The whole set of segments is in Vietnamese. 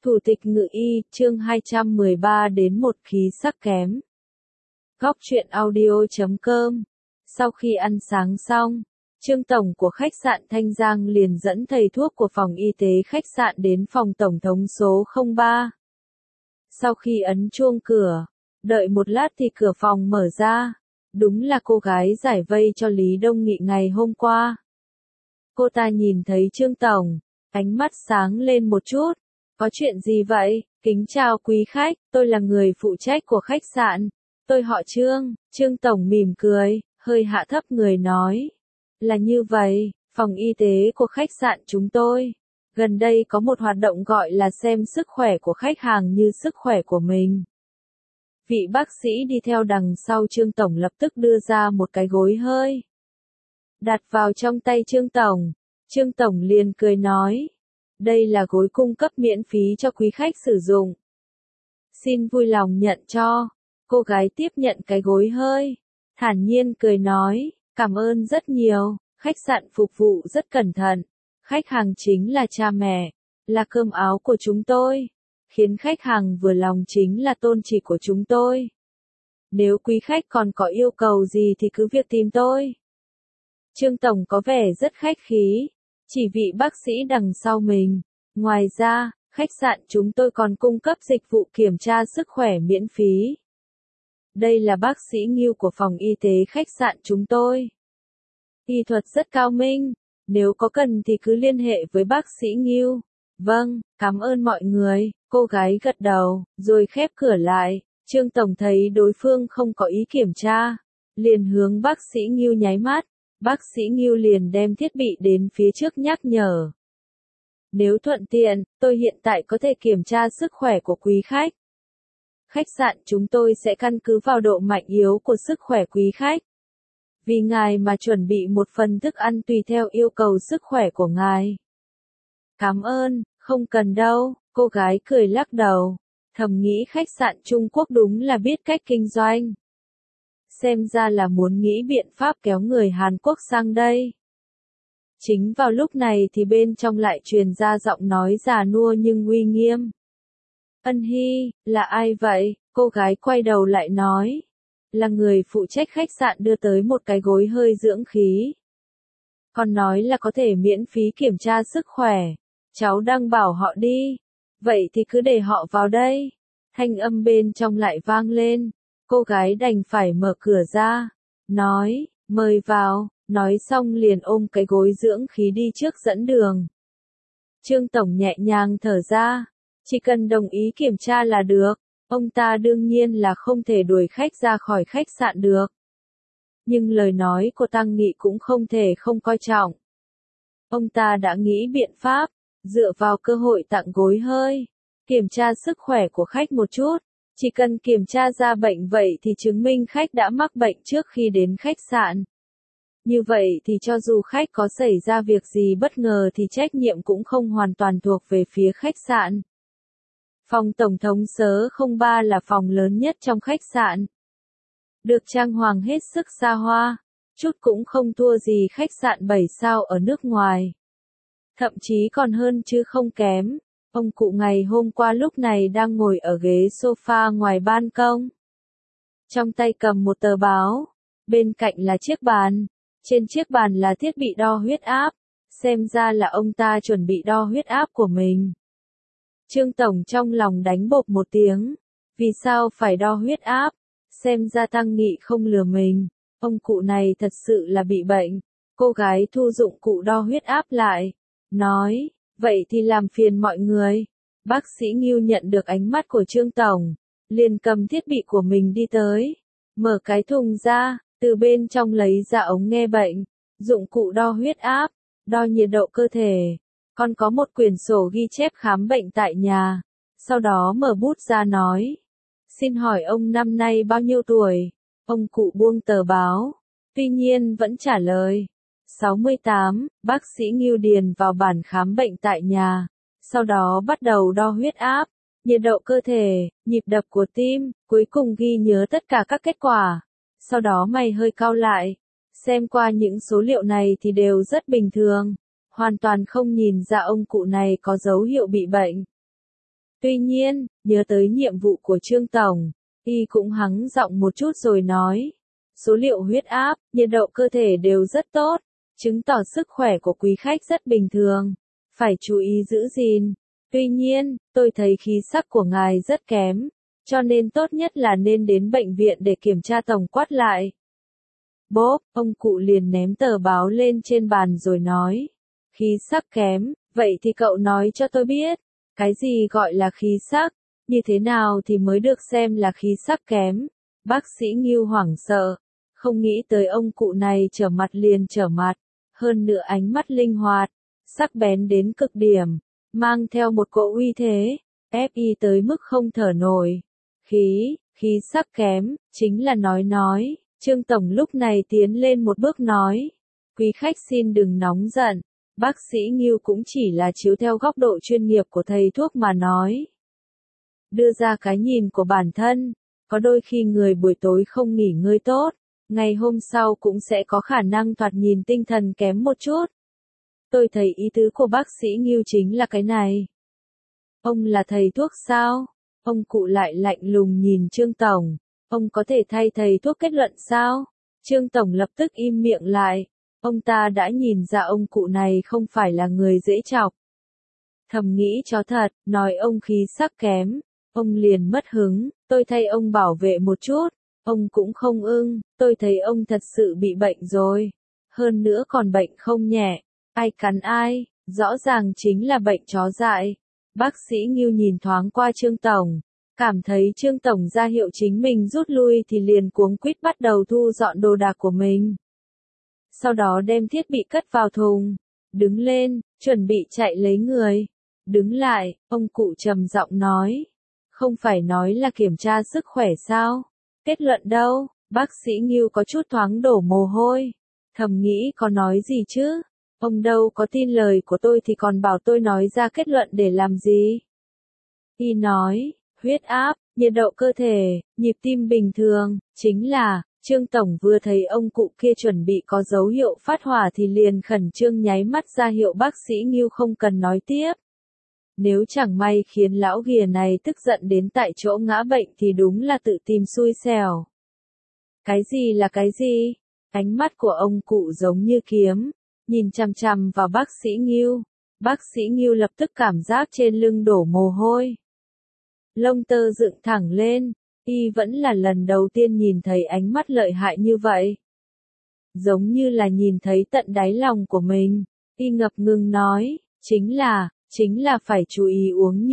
Thủ tịch Ngự y, chương 213 đến một khí sắc kém. Góc truyện audio.com. Sau khi ăn sáng xong, Trương Tổng của khách sạn Thanh Giang liền dẫn thầy thuốc của phòng y tế khách sạn đến phòng tổng thống số 03. Sau khi ấn chuông cửa, đợi một lát thì cửa phòng mở ra. Đúng là cô gái giải vây cho Lý Đông Nghị ngày hôm qua. Cô ta nhìn thấy Trương Tổng, ánh mắt sáng lên một chút. Có chuyện gì vậy? Kính chào quý khách, tôi là người phụ trách của khách sạn. Tôi họ Trương. Trương Tổng mỉm cười, hơi hạ thấp người nói. Là như vậy, phòng y tế của khách sạn chúng tôi. Gần đây có một hoạt động gọi là xem sức khỏe của khách hàng như sức khỏe của mình. Vị bác sĩ đi theo đằng sau Trương Tổng lập tức đưa ra một cái gối hơi. Đặt vào trong tay Trương Tổng. Trương Tổng liền cười nói. Đây là gối cung cấp miễn phí cho quý khách sử dụng. Xin vui lòng nhận cho. Cô gái tiếp nhận cái gối hơi. Thản nhiên cười nói. Cảm ơn rất nhiều. Khách sạn phục vụ rất cẩn thận. Khách hàng chính là cha mẹ. Là cơm áo của chúng tôi. Khiến khách hàng vừa lòng chính là tôn chỉ của chúng tôi. Nếu quý khách còn có yêu cầu gì thì cứ việc tìm tôi. Trương Tổng có vẻ rất khách khí. Chỉ vị bác sĩ đằng sau mình. Ngoài ra, khách sạn chúng tôi còn cung cấp dịch vụ kiểm tra sức khỏe miễn phí. Đây là bác sĩ Ngưu của phòng y tế khách sạn chúng tôi. Y thuật rất cao minh. Nếu có cần thì cứ liên hệ với bác sĩ Ngưu. Vâng, cảm ơn mọi người. Cô gái gật đầu, rồi khép cửa lại. Trương Tổng thấy đối phương không có ý kiểm tra. Liền hướng bác sĩ Ngưu nháy mắt. Bác sĩ Ngưu liền đem thiết bị đến phía trước nhắc nhở. Nếu thuận tiện, tôi hiện tại có thể kiểm tra sức khỏe của quý khách. Khách sạn chúng tôi sẽ căn cứ vào độ mạnh yếu của sức khỏe quý khách. Vì ngài mà chuẩn bị một phần thức ăn tùy theo yêu cầu sức khỏe của ngài. Cảm ơn, không cần đâu, cô gái cười lắc đầu. Thầm nghĩ khách sạn Trung Quốc đúng là biết cách kinh doanh. Xem ra là muốn nghĩ biện pháp kéo người Hàn Quốc sang đây. Chính vào lúc này thì bên trong lại truyền ra giọng nói già nua nhưng uy nghiêm. Ân Hy, là ai vậy? Cô gái quay đầu lại nói. Là người phụ trách khách sạn đưa tới một cái gối hơi dưỡng khí. Còn nói là có thể miễn phí kiểm tra sức khỏe. Cháu đang bảo họ đi. Vậy thì cứ để họ vào đây. Thanh âm bên trong lại vang lên. Cô gái đành phải mở cửa ra. Nói, mời vào. Nói xong liền ôm cái gối dưỡng khí đi trước dẫn đường. Trương Tổng nhẹ nhàng thở ra. Chỉ cần đồng ý kiểm tra là được. Ông ta đương nhiên là không thể đuổi khách ra khỏi khách sạn được. Nhưng lời nói của Tăng Nghị cũng không thể không coi trọng. Ông ta đã nghĩ biện pháp, dựa vào cơ hội tặng gối hơi, kiểm tra sức khỏe của khách một chút. Chỉ cần kiểm tra ra bệnh vậy thì chứng minh khách đã mắc bệnh trước khi đến khách sạn. Như vậy thì cho dù khách có xảy ra việc gì bất ngờ thì trách nhiệm cũng không hoàn toàn thuộc về phía khách sạn. Phòng tổng thống số 03 là phòng lớn nhất trong khách sạn. Được trang hoàng hết sức xa hoa, chút cũng không thua gì khách sạn 7 sao ở nước ngoài. Thậm chí còn hơn chứ không kém. Ông cụ ngày hôm qua lúc này đang ngồi ở ghế sofa ngoài ban công. Trong tay cầm một tờ báo, bên cạnh là chiếc bàn. Trên chiếc bàn là thiết bị đo huyết áp. Xem ra là ông ta chuẩn bị đo huyết áp của mình. Trương Tổng trong lòng đánh bộp một tiếng. Vì sao phải đo huyết áp? Xem ra Tăng Nghị không lừa mình. Ông cụ này thật sự là bị bệnh. Cô gái thu dụng cụ đo huyết áp lại. Nói, vậy thì làm phiền mọi người. Bác sĩ Ngưu nhận được ánh mắt của Trương Tổng. Liền cầm thiết bị của mình đi tới. Mở cái thùng ra, từ bên trong lấy ra ống nghe bệnh. Dụng cụ đo huyết áp, đo nhiệt độ cơ thể. Còn có một quyển sổ ghi chép khám bệnh tại nhà. Sau đó mở bút ra nói. Xin hỏi ông năm nay bao nhiêu tuổi? Ông cụ buông tờ báo. Tuy nhiên vẫn trả lời. 68, bác sĩ Ngưu điền vào bản khám bệnh tại nhà. Sau đó bắt đầu đo huyết áp, nhiệt độ cơ thể, nhịp đập của tim, cuối cùng ghi nhớ tất cả các kết quả. Sau đó mày hơi cau lại. Xem qua những số liệu này thì đều rất bình thường. Hoàn toàn không nhìn ra ông cụ này có dấu hiệu bị bệnh. Tuy nhiên, nhớ tới nhiệm vụ của Trương Tổng, y cũng hắng giọng một chút rồi nói. Số liệu huyết áp, nhiệt độ cơ thể đều rất tốt, chứng tỏ sức khỏe của quý khách rất bình thường, phải chú ý giữ gìn. Tuy nhiên, tôi thấy khí sắc của ngài rất kém, cho nên tốt nhất là nên đến bệnh viện để kiểm tra tổng quát lại. Bốp, ông cụ liền ném tờ báo lên trên bàn rồi nói. Khí sắc kém, vậy thì cậu nói cho tôi biết, cái gì gọi là khí sắc, như thế nào thì mới được xem là khí sắc kém. Bác sĩ Ngưu hoảng sợ, không nghĩ tới ông cụ này trở mặt liền trở mặt, hơn nữa ánh mắt linh hoạt, sắc bén đến cực điểm, mang theo một cỗ uy thế, ép y tới mức không thở nổi. Khí sắc kém, chính là nói. Trương Tổng lúc này tiến lên một bước nói. Quý khách xin đừng nóng giận, bác sĩ Ngưu cũng chỉ là chiếu theo góc độ chuyên nghiệp của thầy thuốc mà nói. Đưa ra cái nhìn của bản thân, có đôi khi người buổi tối không nghỉ ngơi tốt, ngày hôm sau cũng sẽ có khả năng thoạt nhìn tinh thần kém một chút. Tôi thấy ý tứ của bác sĩ Ngưu chính là cái này. Ông là thầy thuốc sao? Ông cụ lại lạnh lùng nhìn Trương Tổng. Ông có thể thay thầy thuốc kết luận sao? Trương Tổng lập tức im miệng lại. Ông ta đã nhìn ra ông cụ này không phải là người dễ chọc. Thầm nghĩ cho thật, nói ông khí sắc kém. Ông liền mất hứng, tôi thay ông bảo vệ một chút. Ông cũng không ưng, tôi thấy ông thật sự bị bệnh rồi. Hơn nữa còn bệnh không nhẹ. Ai cắn ai, rõ ràng chính là bệnh chó dại. Bác sĩ Ngưu nhìn thoáng qua Trương Tổng. Cảm thấy Trương Tổng ra hiệu chính mình rút lui thì liền cuống quýt bắt đầu thu dọn đồ đạc của mình. Sau đó đem thiết bị cất vào thùng, đứng lên, chuẩn bị chạy lấy người. Đứng lại, ông cụ trầm giọng nói. Không phải nói là kiểm tra sức khỏe sao? Kết luận đâu? Bác sĩ Ngưu có chút thoáng đổ mồ hôi. Thầm nghĩ có nói gì chứ? Ông đâu có tin lời của tôi thì còn bảo tôi nói ra kết luận để làm gì? Y nói. Huyết áp, nhiệt độ cơ thể, nhịp tim bình thường, chính là, Trương Tổng vừa thấy ông cụ kia chuẩn bị có dấu hiệu phát hỏa thì liền khẩn trương nháy mắt ra hiệu bác sĩ Ngưu không cần nói tiếp. Nếu chẳng may khiến lão ghìa này tức giận đến tại chỗ ngã bệnh thì đúng là tự tìm xui xẻo. Cái gì là cái gì? Ánh mắt của ông cụ giống như kiếm, nhìn chằm chằm vào bác sĩ Ngưu. Bác sĩ Ngưu lập tức cảm giác trên lưng đổ mồ hôi. Lông tơ dựng thẳng lên, y vẫn là lần đầu tiên nhìn thấy ánh mắt lợi hại như vậy. Giống như là nhìn thấy tận đáy lòng của mình, y ngập ngừng nói, chính là phải chú ý uống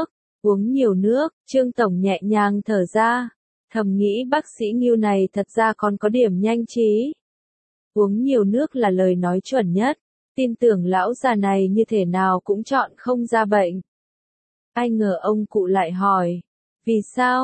nhiều nước, Trương Tổng nhẹ nhàng thở ra, thầm nghĩ bác sĩ Ngưu này thật ra còn có điểm nhanh trí. Uống nhiều nước là lời nói chuẩn nhất, tin tưởng lão già này như thế nào cũng chọn không ra bệnh. Ai ngờ ông cụ lại hỏi, vì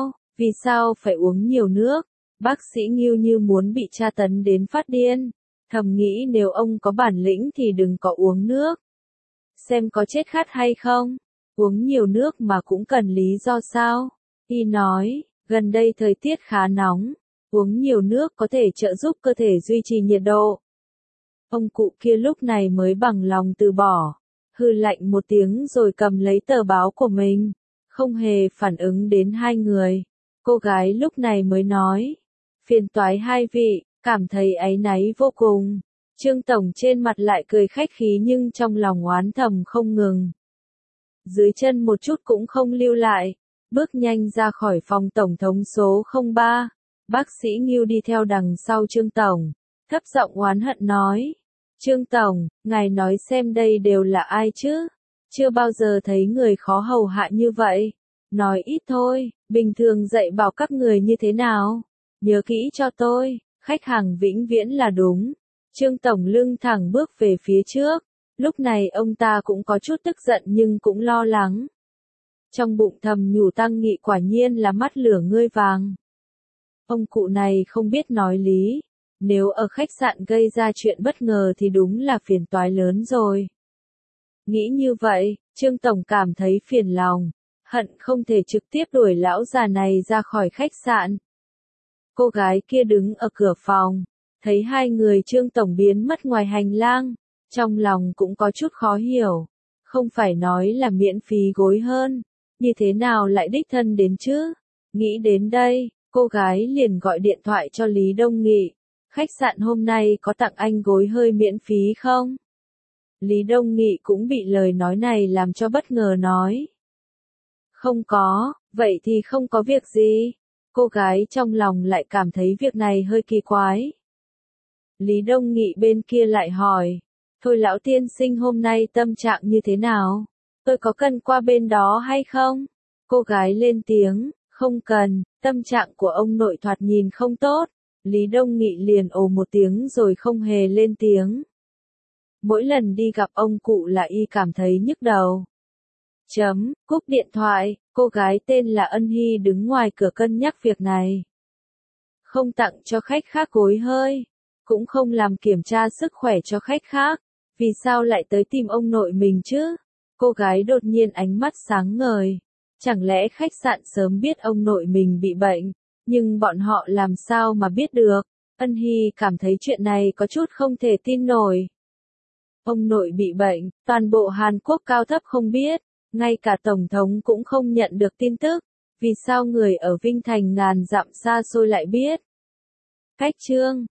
sao phải uống nhiều nước? Bác sĩ Ngưu như muốn bị tra tấn đến phát điên, thầm nghĩ nếu ông có bản lĩnh thì đừng có uống nước. Xem có chết khát hay không? Uống nhiều nước mà cũng cần lý do sao? Y nói, gần đây thời tiết khá nóng, uống nhiều nước có thể trợ giúp cơ thể duy trì nhiệt độ. Ông cụ kia lúc này mới bằng lòng từ bỏ. Hừ lạnh một tiếng rồi cầm lấy tờ báo của mình, không hề phản ứng đến hai người. Cô gái lúc này mới nói, phiền toái hai vị, cảm thấy áy náy vô cùng. Trương Tổng trên mặt lại cười khách khí nhưng trong lòng oán thầm không ngừng. Dưới chân một chút cũng không lưu lại, bước nhanh ra khỏi phòng tổng thống số 03. Bác sĩ Ngưu đi theo đằng sau Trương Tổng, thấp giọng oán hận nói. Trương Tổng, ngài nói xem đây đều là ai chứ? Chưa bao giờ thấy người khó hầu hạ như vậy. Nói ít thôi, bình thường dạy bảo các người như thế nào? Nhớ kỹ cho tôi, khách hàng vĩnh viễn là đúng. Trương Tổng lưng thẳng bước về phía trước. Lúc này ông ta cũng có chút tức giận nhưng cũng lo lắng. Trong bụng thầm nhủ Tăng Nghị quả nhiên là mắt lửa ngươi vàng. Ông cụ này không biết nói lý. Nếu ở khách sạn gây ra chuyện bất ngờ thì đúng là phiền toái lớn rồi. Nghĩ như vậy, Trương Tổng cảm thấy phiền lòng, hận không thể trực tiếp đuổi lão già này ra khỏi khách sạn. Cô gái kia đứng ở cửa phòng, thấy hai người Trương Tổng biến mất ngoài hành lang, trong lòng cũng có chút khó hiểu. Không phải nói là miễn phí gối hơn, như thế nào lại đích thân đến chứ? Nghĩ đến đây, cô gái liền gọi điện thoại cho Lý Đông Nghị. Khách sạn hôm nay có tặng anh gối hơi miễn phí không? Lý Đông Nghị cũng bị lời nói này làm cho bất ngờ nói. Không có, vậy thì không có việc gì. Cô gái trong lòng lại cảm thấy việc này hơi kỳ quái. Lý Đông Nghị bên kia lại hỏi. Thôi lão tiên sinh hôm nay tâm trạng như thế nào? Tôi có cần qua bên đó hay không? Cô gái lên tiếng, không cần, tâm trạng của ông nội thoạt nhìn không tốt. Lý Đông Nghị liền ồ một tiếng rồi không hề lên tiếng. Mỗi lần đi gặp ông cụ là y cảm thấy nhức đầu. Cúp điện thoại, cô gái tên là Ân Hy đứng ngoài cửa cân nhắc việc này. Không tặng cho khách khác gối hơi, cũng không làm kiểm tra sức khỏe cho khách khác, vì sao lại tới tìm ông nội mình chứ? Cô gái đột nhiên ánh mắt sáng ngời. Chẳng lẽ khách sạn sớm biết ông nội mình bị bệnh, nhưng bọn họ làm sao mà biết được? Ân Hy cảm thấy chuyện này có chút không thể tin nổi. Ông nội bị bệnh, toàn bộ Hàn Quốc cao thấp không biết, ngay cả Tổng thống cũng không nhận được tin tức, vì sao người ở Vinh Thành ngàn dặm xa xôi lại biết? Cách chương